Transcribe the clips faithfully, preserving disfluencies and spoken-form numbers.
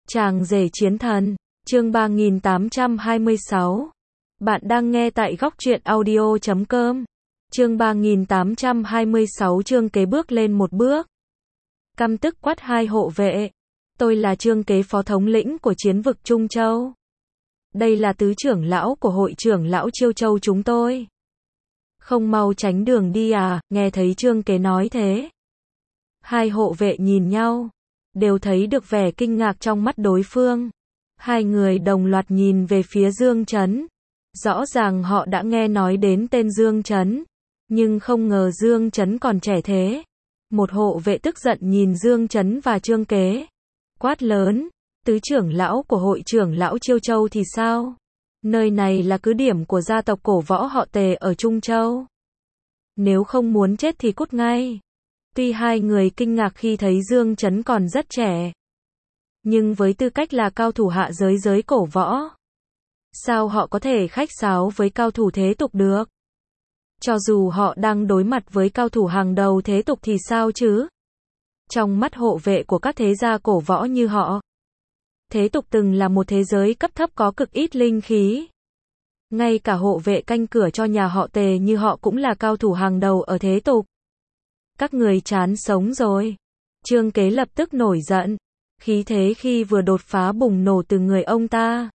Chàng rể chiến thần, chương ba nghìn tám trăm hai mươi sáu. Bạn đang nghe tại góc truyện audio chấm com. Chương ba nghìn tám trăm hai mươi sáu. Trương Kế bước lên một bước, căm tức quát hai hộ vệ. Tôi là Trương Kế, phó thống lĩnh của chiến vực Trung Châu. Đây là tứ trưởng lão của hội trưởng lão Chiêu Châu chúng tôi. Không mau tránh đường đi à? Nghe thấy Trương Kế nói thế, hai hộ vệ nhìn nhau, đều thấy được vẻ kinh ngạc trong mắt đối phương. Hai người đồng loạt nhìn về phía Dương Chấn. Rõ ràng họ đã nghe nói đến tên Dương Chấn, nhưng không ngờ Dương Chấn còn trẻ thế. Một hộ vệ tức giận nhìn Dương Chấn và Trương Kế, quát lớn: tứ trưởng lão của hội trưởng lão Chiêu Châu thì sao? Nơi này là cứ điểm của gia tộc cổ võ họ Tề ở Trung Châu. Nếu không muốn chết thì cút ngay. Tuy hai người kinh ngạc khi thấy Dương Chấn còn rất trẻ, nhưng với tư cách là cao thủ hạ giới giới cổ võ, sao họ có thể khách sáo với cao thủ thế tục được? Cho dù họ đang đối mặt với cao thủ hàng đầu thế tục thì sao chứ? Trong mắt hộ vệ của các thế gia cổ võ như họ, thế tục từng là một thế giới cấp thấp có cực ít linh khí. Ngay cả hộ vệ canh cửa cho nhà họ Tề như họ cũng là cao thủ hàng đầu ở thế tục. Các người chán sống rồi. Trương Kế lập tức nổi giận, khí thế khi vừa đột phá bùng nổ từ người ông ta.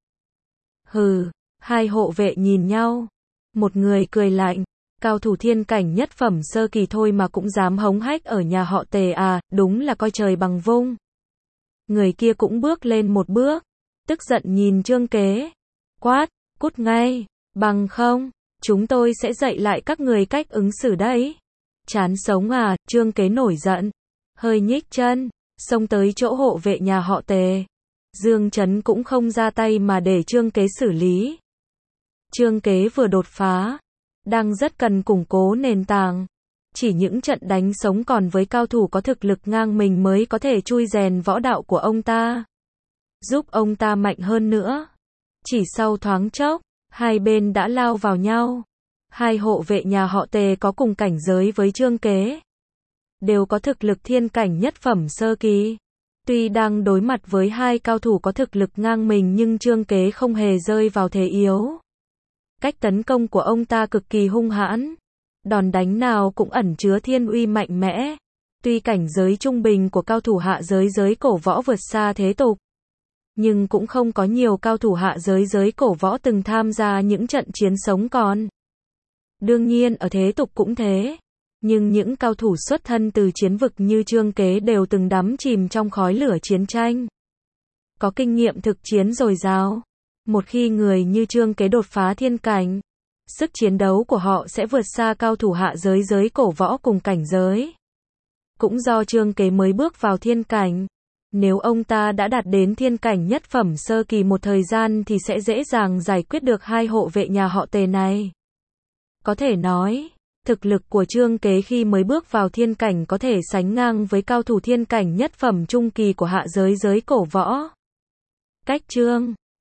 Hừ, hai hộ vệ nhìn nhau, một người cười lạnh: cao thủ thiên cảnh nhất phẩm sơ kỳ thôi mà cũng dám hống hách ở nhà họ Tề à, đúng là coi trời bằng vung. Người kia cũng bước lên một bước, tức giận nhìn Trương Kế, quát: cút ngay, bằng không, chúng tôi sẽ dạy lại các người cách ứng xử đấy. Chán sống à? Trương Kế nổi giận, hơi nhích chân, xông tới chỗ hộ vệ nhà họ Tề. Dương Chấn cũng không ra tay mà để Trương Kế xử lý. Trương Kế vừa đột phá, đang rất cần củng cố nền tảng. Chỉ những trận đánh sống còn với cao thủ có thực lực ngang mình mới có thể chui rèn võ đạo của ông ta, giúp ông ta mạnh hơn nữa. Chỉ sau thoáng chốc, hai bên đã lao vào nhau. Hai hộ vệ nhà họ Tề có cùng cảnh giới với Trương Kế, đều có thực lực thiên cảnh nhất phẩm sơ kỳ. Tuy đang đối mặt với hai cao thủ có thực lực ngang mình nhưng Trương Kế không hề rơi vào thế yếu. Cách tấn công của ông ta cực kỳ hung hãn, đòn đánh nào cũng ẩn chứa thiên uy mạnh mẽ. Tuy cảnh giới trung bình của cao thủ hạ giới giới cổ võ vượt xa thế tục, nhưng cũng không có nhiều cao thủ hạ giới giới cổ võ từng tham gia những trận chiến sống còn. Đương nhiên ở thế tục cũng thế, nhưng những cao thủ xuất thân từ chiến vực như Trương Kế đều từng đắm chìm trong khói lửa chiến tranh, có kinh nghiệm thực chiến dồi dào. Một khi người như Trương Kế đột phá thiên cảnh, sức chiến đấu của họ sẽ vượt xa cao thủ hạ giới giới cổ võ cùng cảnh giới. Cũng do Trương Kế mới bước vào thiên cảnh, nếu ông ta đã đạt đến thiên cảnh nhất phẩm sơ kỳ một thời gian thì sẽ dễ dàng giải quyết được hai hộ vệ nhà họ Tề này. Có thể nói, thực lực của Trương Kế khi mới bước vào thiên cảnh có thể sánh ngang với cao thủ thiên cảnh nhất phẩm trung kỳ của hạ giới giới cổ võ. Cách Trương